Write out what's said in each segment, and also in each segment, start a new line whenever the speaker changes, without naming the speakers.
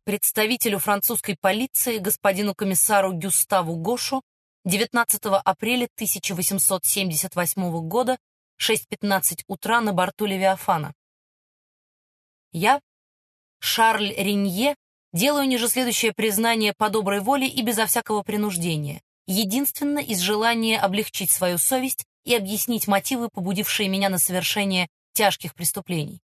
представителю французской полиции господину комиссару Гюставу Гошу 19 апреля 1878 года, 6:15 утра на борту Левиафана. Я, Шарль Ренье, делаю ниже следующее признание по доброй воле и безо всякого принуждения, единственно из желания облегчить свою совесть и объяснить мотивы, побудившие меня на совершение тяжких преступлений.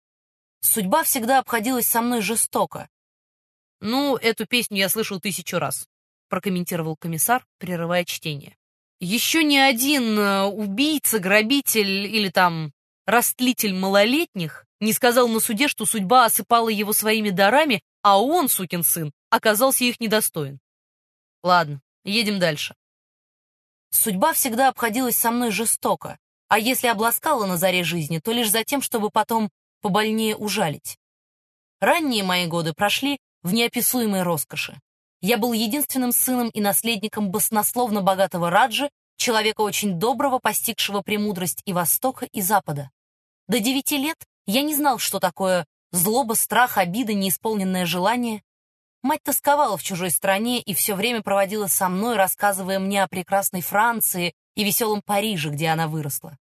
Судьба всегда обходилась со мной жестоко. «Ну, эту песню я слышал 1000 раз», — прокомментировал комиссар, прерывая чтение. «Еще ни один убийца, грабитель или там растлитель малолетних не сказал на суде, что судьба осыпала его своими дарами, а он, сукин сын, оказался их недостоин. Ладно, едем дальше. Судьба всегда обходилась со мной жестоко, а если обласкала на заре жизни, то лишь за тем, чтобы потом побольнее ужалить. Ранние мои годы прошли в неописуемой роскоши. Я был единственным сыном и наследником баснословно богатого раджи, человека очень доброго, постигшего премудрость и Востока, и Запада. До 9 лет я не знал, что такое злоба, страх, обида, неисполненное желание. Мать тосковала в чужой стране и все время проводила со мной, рассказывая мне о прекрасной Франции и веселом Париже, где она выросла.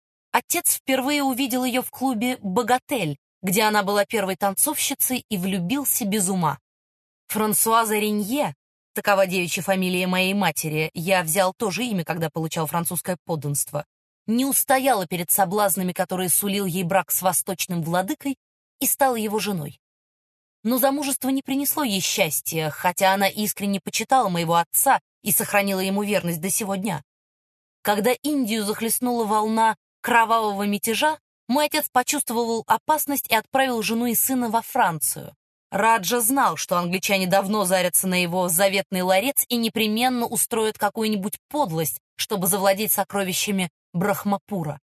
Отец впервые увидел ее в клубе «Богатель», где она была первой танцовщицей, и влюбился без ума. Франсуаза Ренье, такова девичья фамилия моей матери, я взял то же имя, когда получал французское подданство, не устояла перед соблазнами, которые сулил ей брак с восточным владыкой, и стала его женой. Но замужество не принесло ей счастья, хотя она искренне почитала моего отца и сохранила ему верность до сего дня. Когда Индию захлестнула волна кровавого мятежа, мой отец почувствовал опасность и отправил жену и сына во Францию. Раджа знал, что англичане давно зарятся на его заветный ларец и непременно устроят какую-нибудь подлость, чтобы завладеть сокровищами Брахмапура.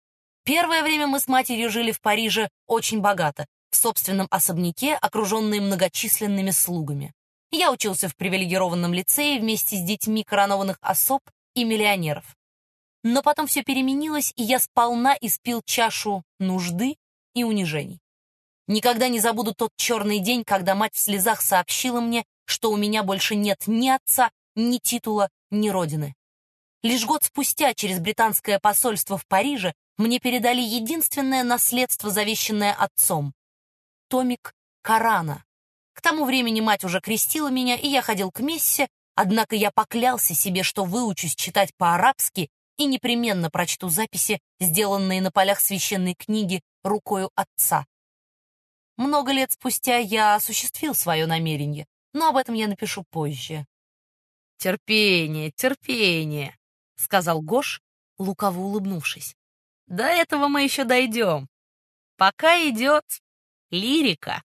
Первое время мы с матерью жили в Париже очень богато, в собственном особняке, окруженные многочисленными слугами. Я учился в привилегированном лицее вместе с детьми коронованных особ и миллионеров. Но потом все переменилось, и я сполна испил чашу нужды и унижений. Никогда не забуду тот черный день, когда мать в слезах сообщила мне, что у меня больше нет ни отца, ни титула, ни родины. Лишь год спустя через британское посольство в Париже мне передали единственное наследство, завещанное отцом — томик Корана. К тому времени мать уже крестила меня, и я ходил к мессе, однако я поклялся себе, что выучусь читать по-арабски и непременно прочту записи, сделанные на полях священной книги рукою отца. Много лет спустя я осуществил свое намерение, но об этом я напишу позже. «Терпение, терпение», — сказал Гош, лукаво улыбнувшись. «До этого мы еще дойдем. Пока идет лирика».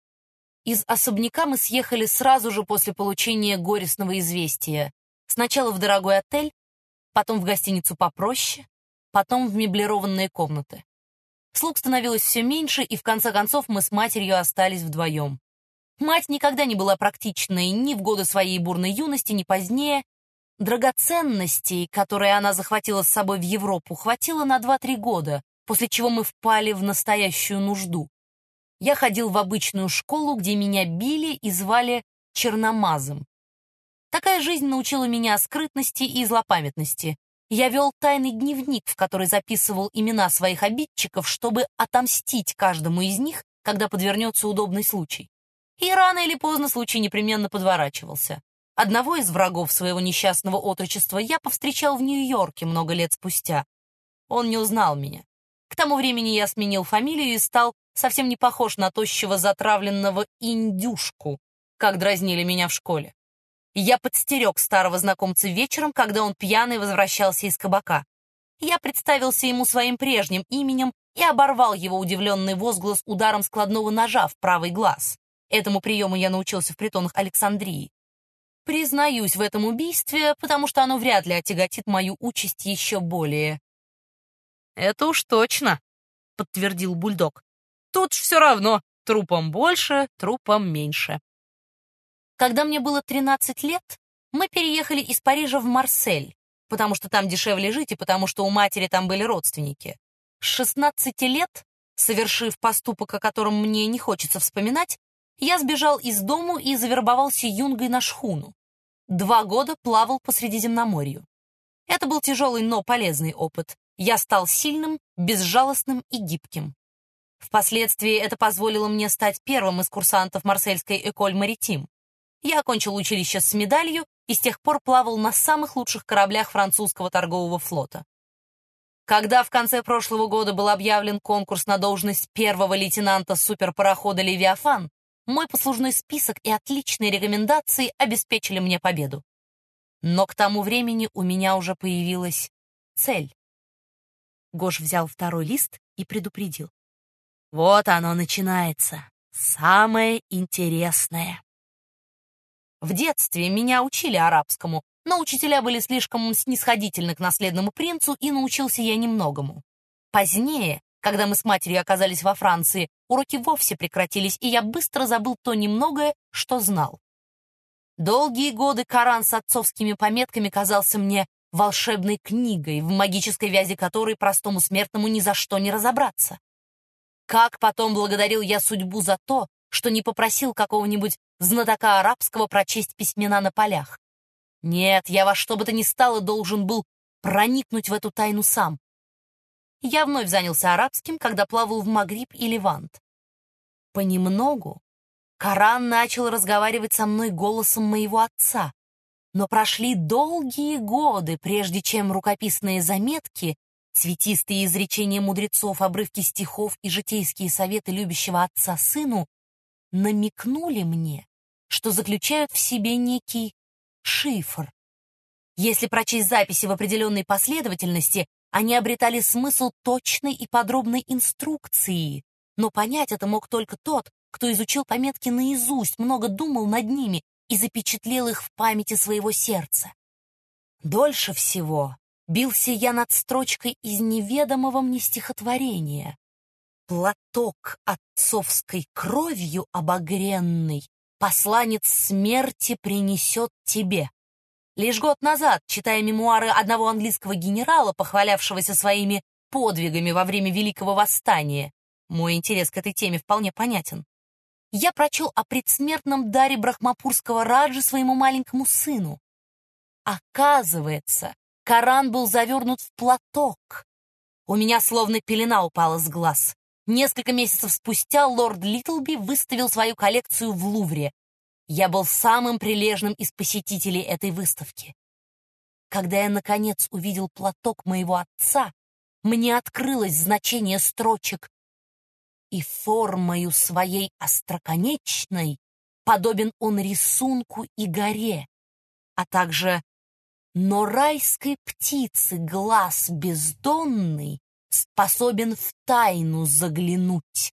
Из особняка мы съехали сразу же после получения горестного известия. Сначала в дорогой отель, потом в гостиницу попроще, потом в меблированные комнаты. Слуг становилось все меньше, и в конце концов мы с матерью остались вдвоем. Мать никогда не была практичной ни в годы своей бурной юности, ни позднее. Драгоценностей, которые она захватила с собой в Европу, хватило на 2-3 года, после чего мы впали в настоящую нужду. Я ходил в обычную школу, где меня били и звали Черномазом. Такая жизнь научила меня скрытности и злопамятности. Я вел тайный дневник, в который записывал имена своих обидчиков, чтобы отомстить каждому из них, когда подвернется удобный случай. И рано или поздно случай непременно подворачивался. Одного из врагов своего несчастного отрочества я повстречал в Нью-Йорке много лет спустя. Он не узнал меня. К тому времени я сменил фамилию и стал совсем не похож на тощего затравленного индюшку, как дразнили меня в школе. Я подстерег старого знакомца вечером, когда он пьяный возвращался из кабака. Я представился ему своим прежним именем и оборвал его удивленный возглас ударом складного ножа в правый глаз. Этому приему я научился в притонах Александрии. Признаюсь в этом убийстве, потому что оно вряд ли отяготит мою участь еще более. «Это уж точно», — подтвердил бульдог. «Тут ж все равно, трупом больше, трупом меньше». Когда мне было 13 лет, мы переехали из Парижа в Марсель, потому что там дешевле жить и потому что у матери там были родственники. С 16 лет, совершив поступок, о котором мне не хочется вспоминать, Я сбежал из дому и завербовался юнгой на шхуну. 2 года плавал по Средиземноморью. Это был тяжелый, но полезный опыт. Я стал сильным, безжалостным и гибким. Впоследствии это позволило мне стать первым из курсантов Марсельской Эколь Маритим. Я окончил училище с медалью и с тех пор плавал на самых лучших кораблях французского торгового флота. Когда в конце прошлого года был объявлен конкурс на должность первого лейтенанта суперпарохода «Левиафан», мой послужной список и отличные рекомендации обеспечили мне победу. Но к тому времени у меня уже появилась цель. Гош взял второй лист и предупредил. Вот оно начинается. Самое интересное. В детстве меня учили арабскому, но учителя были слишком снисходительны к наследному принцу, и научился я немногому. Позднее, когда мы с матерью оказались во Франции, уроки вовсе прекратились, и я быстро забыл то немногое, что знал. Долгие годы Коран с отцовскими пометками казался мне волшебной книгой, в магической вязи которой простому смертному ни за что не разобраться. Как потом благодарил я судьбу за то, что не попросил какого-нибудь знатока арабского прочесть письмена на полях. Нет, я во что бы то ни стало должен был проникнуть в эту тайну сам. Я вновь занялся арабским, когда плавал в Магриб и Левант. Понемногу Коран начал разговаривать со мной голосом моего отца, но прошли долгие годы, прежде чем рукописные заметки, цветистые изречения мудрецов, обрывки стихов и житейские советы любящего отца сыну намекнули мне, что заключают в себе некий шифр. Если прочесть записи в определенной последовательности, они обретали смысл точной и подробной инструкции, но понять это мог только тот, кто изучил пометки наизусть, много думал над ними и запечатлел их в памяти своего сердца. Дольше всего бился я над строчкой из неведомого мне стихотворения. «Платок отцовской кровью обогренный посланец смерти принесет тебе». Лишь год назад, читая мемуары одного английского генерала, похвалявшегося своими подвигами во время Великого Восстания, мой интерес к этой теме вполне понятен, я прочел о предсмертном даре брахмапурского раджи своему маленькому сыну. Оказывается, Коран был завернут в платок. У меня словно пелена упала с глаз. Несколько месяцев спустя лорд Литлби выставил свою коллекцию в Лувре. Я был самым прилежным из посетителей этой выставки. Когда я, наконец, увидел платок моего отца, мне открылось значение строчек «И формою своей остроконечной подобен он рисунку и горе», а также «Но райской птицы глаз бездонный способен в тайну заглянуть».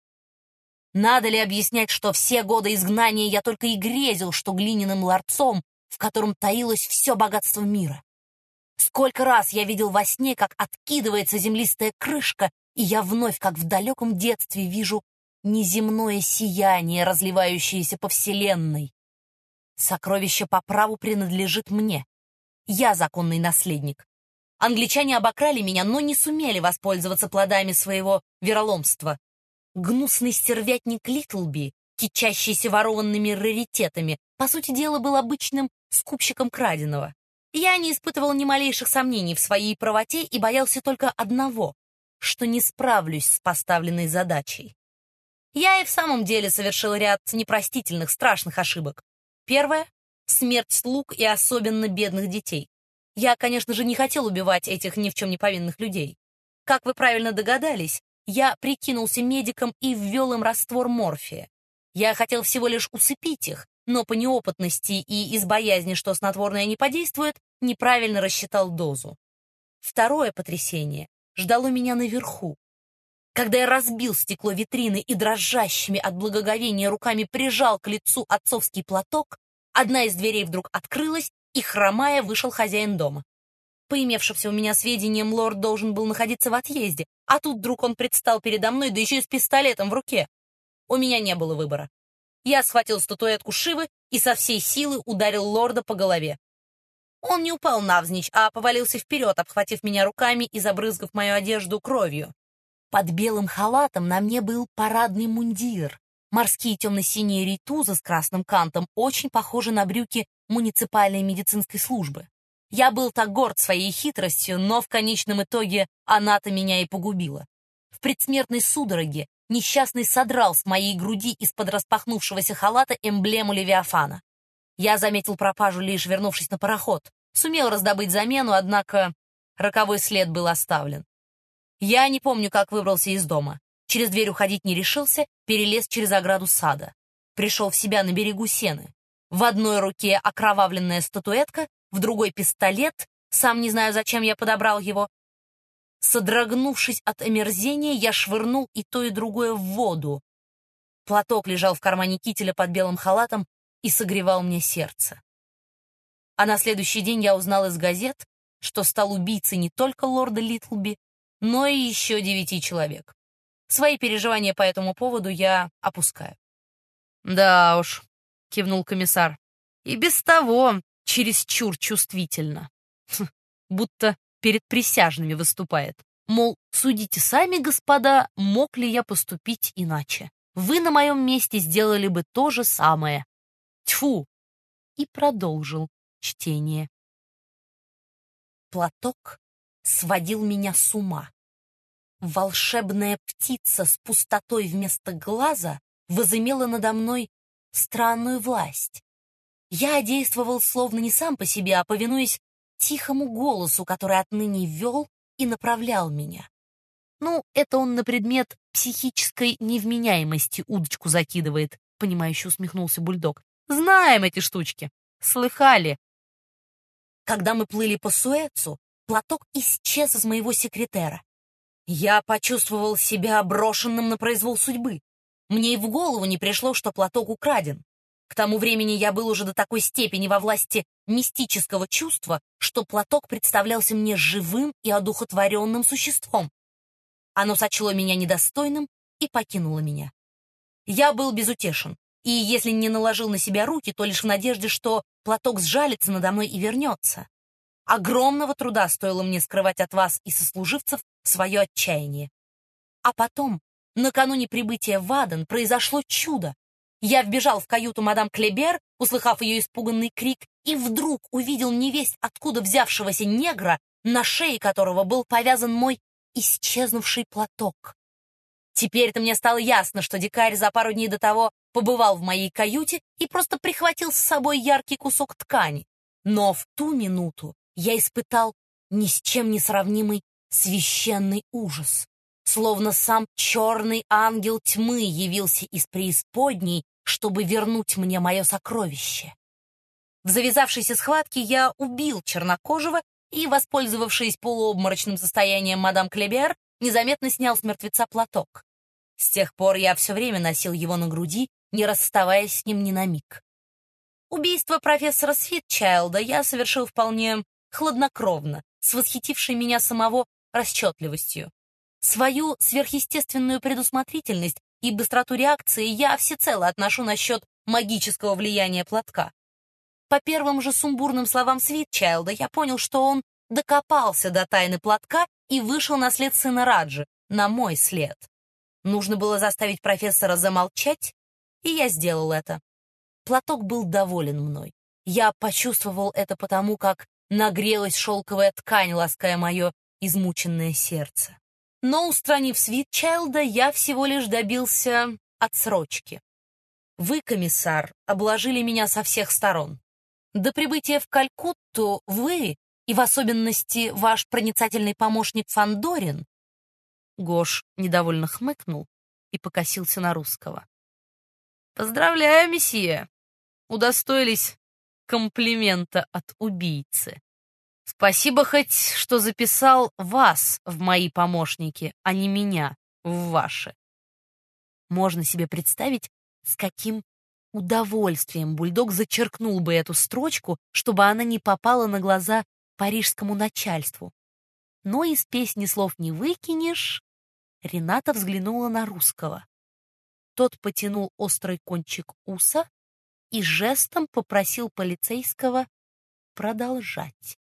Надо ли объяснять, что все годы изгнания я только и грезил, что глиняным ларцом, в котором таилось все богатство мира? Сколько раз я видел во сне, как откидывается землистая крышка, и я вновь, как в далеком детстве, вижу неземное сияние, разливающееся по вселенной. Сокровище по праву принадлежит мне. Я законный наследник. Англичане обокрали меня, но не сумели воспользоваться плодами своего вероломства. Гнусный стервятник Литлби, кичащийся ворованными раритетами, по сути дела был обычным скупщиком краденого. Я не испытывал ни малейших сомнений в своей правоте и боялся только одного, что не справлюсь с поставленной задачей. Я и в самом деле совершил ряд непростительных, страшных ошибок. Первое — смерть слуг и особенно бедных детей. Я, конечно же, не хотел убивать этих ни в чем не повинных людей. Как вы правильно догадались, я прикинулся медиком и ввел им раствор морфия. Я хотел всего лишь усыпить их, но по неопытности и из боязни, что снотворное не подействует, неправильно рассчитал дозу. Второе потрясение ждало меня наверху. Когда я разбил стекло витрины и дрожащими от благоговения руками прижал к лицу отцовский платок, одна из дверей вдруг открылась, и, хромая, вышел хозяин дома. По имевшимся у меня сведениям, лорд должен был находиться в отъезде, а тут вдруг он предстал передо мной, да еще и с пистолетом в руке. У меня не было выбора. Я схватил статуэтку Шивы и со всей силы ударил лорда по голове. Он не упал навзничь, а повалился вперед, обхватив меня руками и забрызгав мою одежду кровью. Под белым халатом на мне был парадный мундир. Морские темно-синие рейтузы с красным кантом очень похожи на брюки муниципальной медицинской службы. Я был так горд своей хитростью, но в конечном итоге она-то меня и погубила. В предсмертной судороге несчастный содрал с моей груди из-под распахнувшегося халата эмблему Левиафана. Я заметил пропажу, лишь вернувшись на пароход. Сумел раздобыть замену, однако роковой след был оставлен. Я не помню, как выбрался из дома. Через дверь уходить не решился, перелез через ограду сада. Пришел в себя на берегу Сены. В одной руке окровавленная статуэтка, в другой пистолет, сам не знаю, зачем я подобрал его. Содрогнувшись от омерзения, я швырнул и то, и другое в воду. Платок лежал в кармане кителя под белым халатом и согревал мне сердце. А на следующий день я узнал из газет, что стал убийцей не только лорда Литлби, но и еще 9 человек. Свои переживания по этому поводу я опускаю. «Да уж», — кивнул комиссар, — «и без того чересчур чувствительно. Будто перед присяжными выступает. Мол, судите сами, господа, мог ли я поступить иначе. Вы на моем месте сделали бы то же самое. Тьфу!» И продолжил чтение. Платок сводил меня с ума. Волшебная птица с пустотой вместо глаза возымела надо мной странную власть. Я действовал словно не сам по себе, а повинуясь тихому голосу, который отныне вел и направлял меня. Ну, это он на предмет психической невменяемости удочку закидывает, понимающе усмехнулся бульдог. Знаем эти штучки. Слыхали? Когда мы плыли по Суэцу, платок исчез из моего секретера. Я почувствовал себя брошенным на произвол судьбы. Мне и в голову не пришло, что платок украден. К тому времени я был уже до такой степени во власти мистического чувства, что платок представлялся мне живым и одухотворенным существом. Оно сочло меня недостойным и покинуло меня. Я был безутешен, и если не наложил на себя руки, то лишь в надежде, что платок сжалится надо мной и вернется. Огромного труда стоило мне скрывать от вас и сослуживцев свое отчаяние. А потом, накануне прибытия в Аден, произошло чудо. Я вбежал в каюту мадам Клебер, услыхав ее испуганный крик, и вдруг увидел невесть откуда взявшегося негра, на шее которого был повязан мой исчезнувший платок. Теперь-то мне стало ясно, что дикарь за пару дней до того побывал в моей каюте и просто прихватил с собой яркий кусок ткани. Но в ту минуту я испытал ни с чем не сравнимый священный ужас. Словно сам черный ангел тьмы явился из преисподней, чтобы вернуть мне мое сокровище. В завязавшейся схватке я убил чернокожего и, воспользовавшись полуобморочным состоянием мадам Клебер, незаметно снял с мертвеца платок. С тех пор я все время носил его на груди, не расставаясь с ним ни на миг. Убийство профессора Свитчайлда я совершил вполне хладнокровно, с восхитившей меня самого расчетливостью. Свою сверхъестественную предусмотрительность и быстроту реакции я всецело отношу на счет магического влияния платка. По первым же сумбурным словам Свитчайлда я понял, что он докопался до тайны платка и вышел на след сына Раджи, на мой след. Нужно было заставить профессора замолчать, и я сделал это. Платок был доволен мной. Я почувствовал это потому, как нагрелась шелковая ткань, лаская мое измученное сердце. Но, устранив Свитчайлда, я всего лишь добился отсрочки. Вы, комиссар, обложили меня со всех сторон. До прибытия в Калькутту вы, и в особенности ваш проницательный помощник Фандорин. Гош недовольно хмыкнул и покосился на русского. «Поздравляю, месье! Удостоились комплимента от убийцы. Спасибо хоть, что записал вас в мои помощники, а не меня в ваши». Можно себе представить, с каким удовольствием бульдог зачеркнул бы эту строчку, чтобы она не попала на глаза парижскому начальству. Но из песни слов не выкинешь. Рената взглянула на русского. Тот потянул острый кончик уса и жестом попросил полицейского продолжать.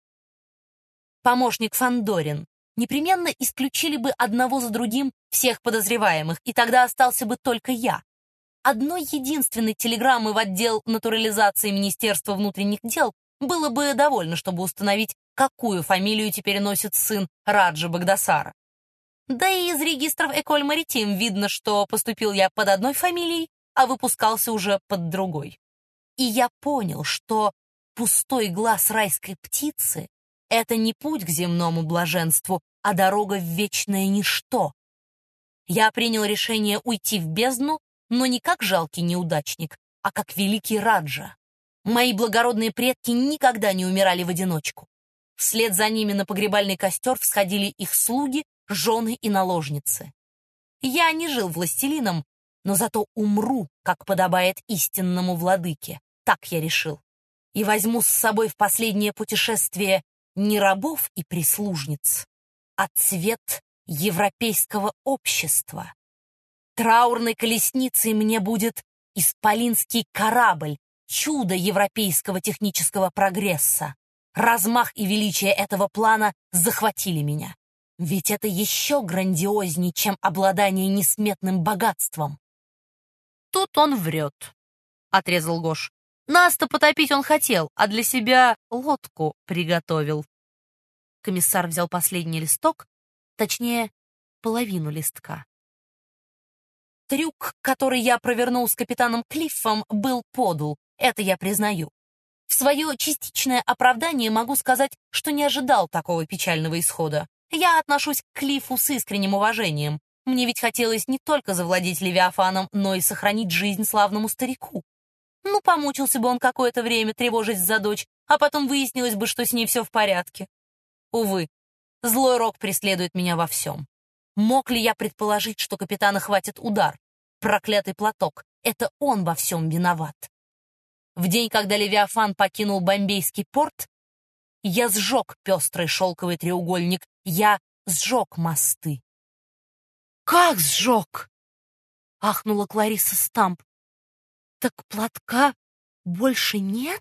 Помощник Фандорин, непременно исключили бы одного за другим всех подозреваемых, и тогда остался бы только я. одной единственной телеграммы в отдел натурализации Министерства внутренних дел было бы довольно, чтобы установить, какую фамилию теперь носит сын Раджа Багдасара. Да и из регистров Эколь Маритим видно, что поступил я под одной фамилией, а выпускался уже под другой. И я понял, что пустой глаз райской птицы — это не путь к земному блаженству, а дорога в вечное ничто. Я принял решение уйти в бездну, но не как жалкий неудачник, а как великий Раджа. Мои благородные предки никогда не умирали в одиночку. Вслед за ними на погребальный костер всходили их слуги, жены и наложницы. Я не жил властелином, но зато умру, как подобает истинному владыке. Так я решил. И возьму с собой в последнее путешествие не рабов и прислужниц, а цвет европейского общества. Траурной колесницей мне будет исполинский корабль, чудо европейского технического прогресса. Размах и величие этого плана захватили меня. Ведь это еще грандиознее, чем обладание несметным богатством. Тут он врет, — отрезал Гош. Нас-то потопить он хотел, а для себя лодку приготовил. Комиссар взял последний листок, точнее, половину листка. Трюк, который я провернул с капитаном Клиффом, был подл, это я признаю. В свое частичное оправдание могу сказать, что не ожидал такого печального исхода. Я отношусь к Клиффу с искренним уважением. Мне ведь хотелось не только завладеть Левиафаном, но и сохранить жизнь славному старику. Ну, помучился бы он какое-то время, тревожась за дочь, а потом выяснилось бы, что с ней все в порядке. Увы, злой рок преследует меня во всем. Мог ли я предположить, что капитана хватит удар? Проклятый платок. Это он во всем виноват. В день, когда Левиафан покинул Бомбейский порт, я сжег пестрый шелковый треугольник, я сжег мосты. «Как сжег?» — ахнула Клариса Стамп. «Так платка больше нет?»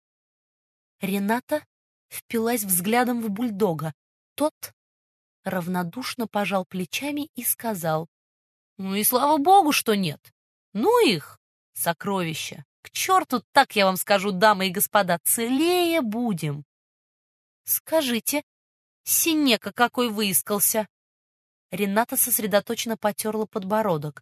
Рената впилась взглядом в бульдога. Тот равнодушно пожал плечами и сказал: «Ну и слава богу, что нет. Ну их, сокровища. К черту, так я вам скажу, дамы и господа, целее будем». «Скажите, Синека какой выискался?» Рената сосредоточенно потерла подбородок.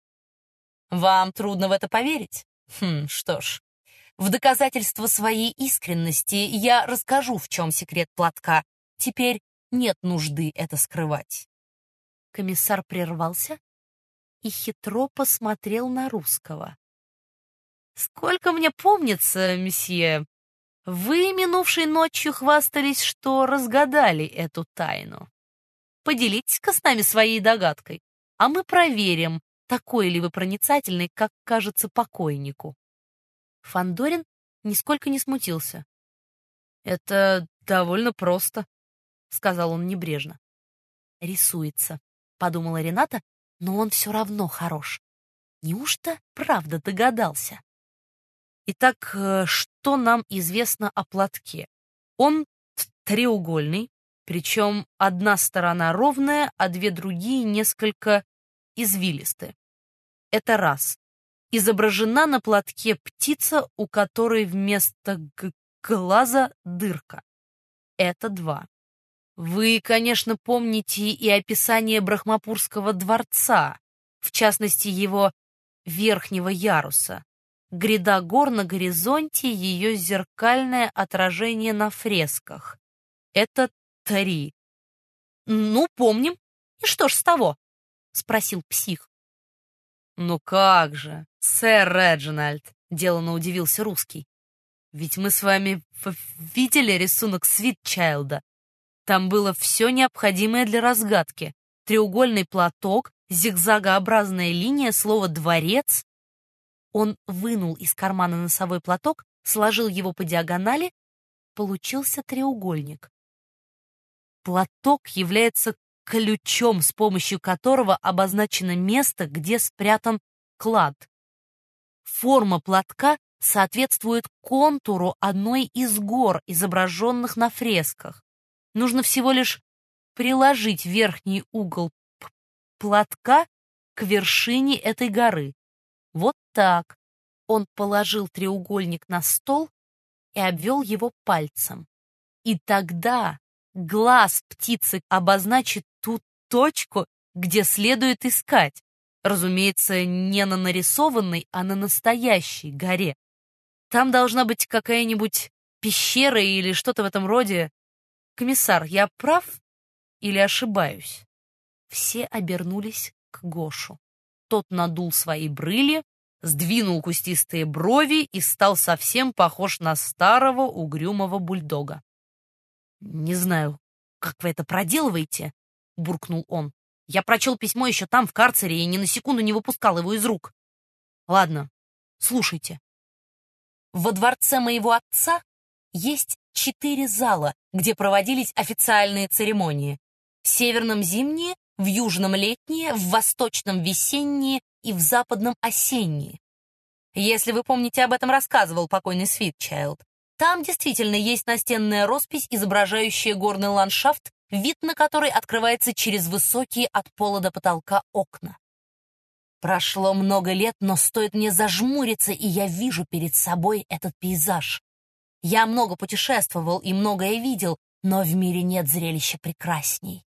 «Вам трудно в это поверить? Что ж, в доказательство своей искренности я расскажу, в чем секрет платка. Теперь нет нужды это скрывать». Комиссар прервался и хитро посмотрел на русского. «Сколько мне помнится, месье, вы минувшей ночью хвастались, что разгадали эту тайну. Поделитесь-ка с нами своей догадкой, а мы проверим, такой ли вы проницательный, как кажется покойнику». Фандорин нисколько не смутился. «Это довольно просто», — сказал он небрежно. «Рисуется», — подумала Рената, но он все равно хорош. Неужто правда догадался? Итак, что нам известно о платке? Он треугольный, причем одна сторона ровная, а две другие несколько извилисты. Это раз. Изображена на платке птица, у которой вместо глаза дырка. Это два. Вы, конечно, помните и описание Брахмапурского дворца, в частности, его верхнего яруса. Гряда гор на горизонте, ее зеркальное отражение на фресках. Это три. «Ну, помним. И что ж с того?» — спросил псих. «Ну как же, сэр Реджинальд», — деланно удивился русский. «Ведь мы с вами видели рисунок Свитчайлда. Там было все необходимое для разгадки. Треугольный платок, зигзагообразная линия, слово «дворец». Он вынул из кармана носовой платок, сложил его по диагонали, получился треугольник. Платок является ключом, с помощью которого обозначено место, где спрятан клад. Форма платка соответствует контуру одной из гор, изображенных на фресках. Нужно всего лишь приложить верхний угол платка к вершине этой горы. Вот так. Он положил треугольник на стол и обвел его пальцем. И тогда глаз птицы обозначит ту точку, где следует искать. Разумеется, не на нарисованной, а на настоящей горе. Там должна быть какая-нибудь пещера или что-то в этом роде. Комиссар, я прав или ошибаюсь? Все обернулись к Гошу. Тот надул свои брыли, сдвинул кустистые брови и стал совсем похож на старого угрюмого бульдога. «Не знаю, как вы это проделываете?» — буркнул он. «Я прочел письмо еще там, в карцере, и ни на секунду не выпускал его из рук. Ладно, слушайте. Во дворце моего отца есть 4 зала, где проводились официальные церемонии. В северном зимние, в южном летние, в восточном весенние и в западном осенние. Если вы помните, об этом рассказывал покойный Свитчайлд. Там действительно есть настенная роспись, изображающая горный ландшафт, вид на который открывается через высокие от пола до потолка окна. Прошло много лет, но стоит мне зажмуриться, и я вижу перед собой этот пейзаж. Я много путешествовал и многое видел, но в мире нет зрелища прекрасней.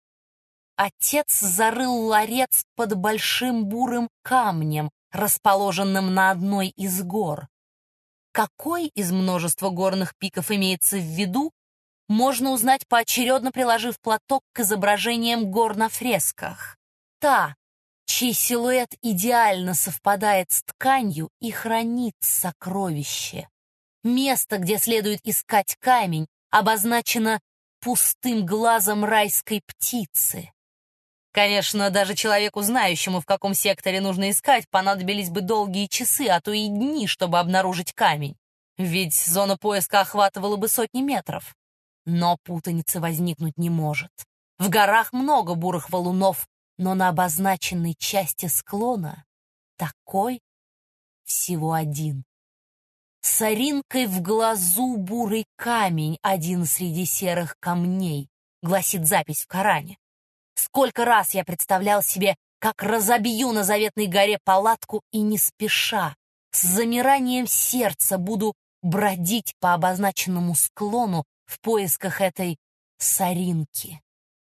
Отец зарыл ларец под большим бурым камнем, расположенным на одной из гор. Какой из множества горных пиков имеется в виду, можно узнать, поочередно приложив платок к изображениям гор на фресках. Та, чей силуэт идеально совпадает с тканью, и хранит сокровище. Место, где следует искать камень, обозначено пустым глазом райской птицы. Конечно, даже человеку, знающему, в каком секторе нужно искать, понадобились бы долгие часы, а то и дни, чтобы обнаружить камень. Ведь зона поиска охватывала бы сотни метров. Но путаницы возникнуть не может. В горах много бурых валунов, но на обозначенной части склона такой всего один. С соринкой в глазу бурый камень, один среди серых камней, гласит запись в Коране. Сколько раз я представлял себе, как разобью на заветной горе палатку и не спеша, с замиранием сердца буду бродить по обозначенному склону в поисках этой соринки.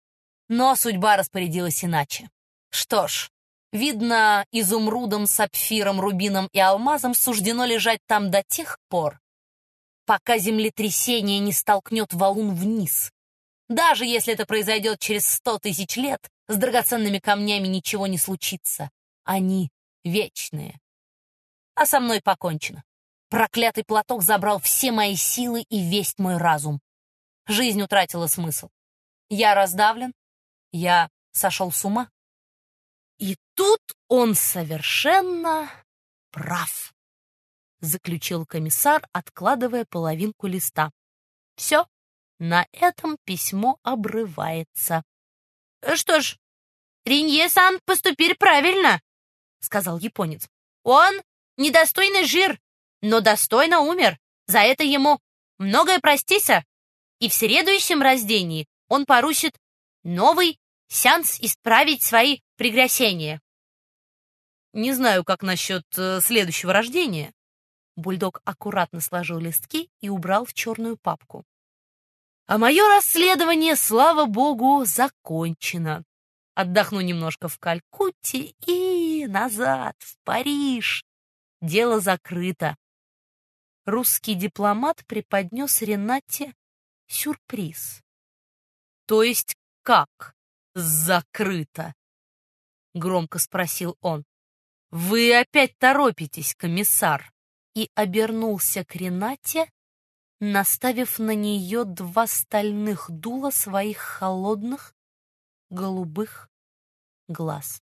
Но судьба распорядилась иначе. Что ж, видно, изумрудом, сапфиром, рубином и алмазом суждено лежать там до тех пор, пока землетрясение не столкнет валун вниз. Даже если это произойдет через 100 000 лет, с драгоценными камнями ничего не случится. Они вечные. А со мной покончено. Проклятый платок забрал все мои силы и весь мой разум. Жизнь утратила смысл. Я раздавлен, я сошел с ума. И тут он совершенно прав, заключил комиссар, откладывая половинку листа. Все. На этом письмо обрывается. «Что ж, Ринье-сан поступил правильно», — сказал японец. «Он недостойный жир, но достойно умер. За это ему многое простится. И в следующем рождении он поручит новый сеанс исправить свои прегрешения». «Не знаю, как насчет следующего рождения». Бульдог аккуратно сложил листки и убрал в черную папку. А мое расследование, слава богу, закончено. Отдохну немножко в Калькутте и назад, в Париж. Дело закрыто. Русский дипломат преподнес Ренате сюрприз. То есть как закрыто? Громко спросил он. Вы опять торопитесь, комиссар. И обернулся к Ренате, наставив на нее 2 стальных дула своих холодных голубых глаз.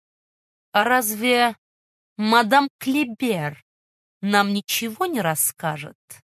«А разве мадам Клебер нам ничего не расскажет?»